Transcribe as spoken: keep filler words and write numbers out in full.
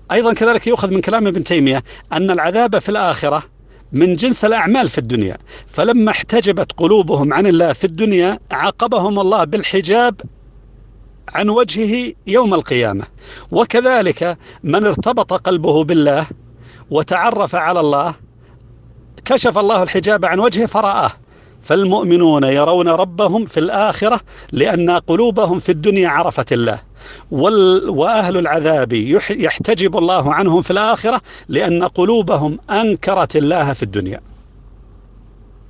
أيضا كذلك يؤخذ من كلام ابن تيمية أن العذاب في الآخرة من جنس الأعمال في الدنيا، فلما احتجبت قلوبهم عن الله في الدنيا عاقبهم الله بالحجاب عن وجهه يوم القيامة. وكذلك من ارتبط قلبه بالله وتعرف على الله كشف الله الحجاب عن وجهه فرآه. فالمؤمنون يرون ربهم في الآخرة لأن قلوبهم في الدنيا عرفت الله، وال... وأهل العذاب يح... يحتجب الله عنهم في الآخرة لأن قلوبهم أنكرت الله في الدنيا.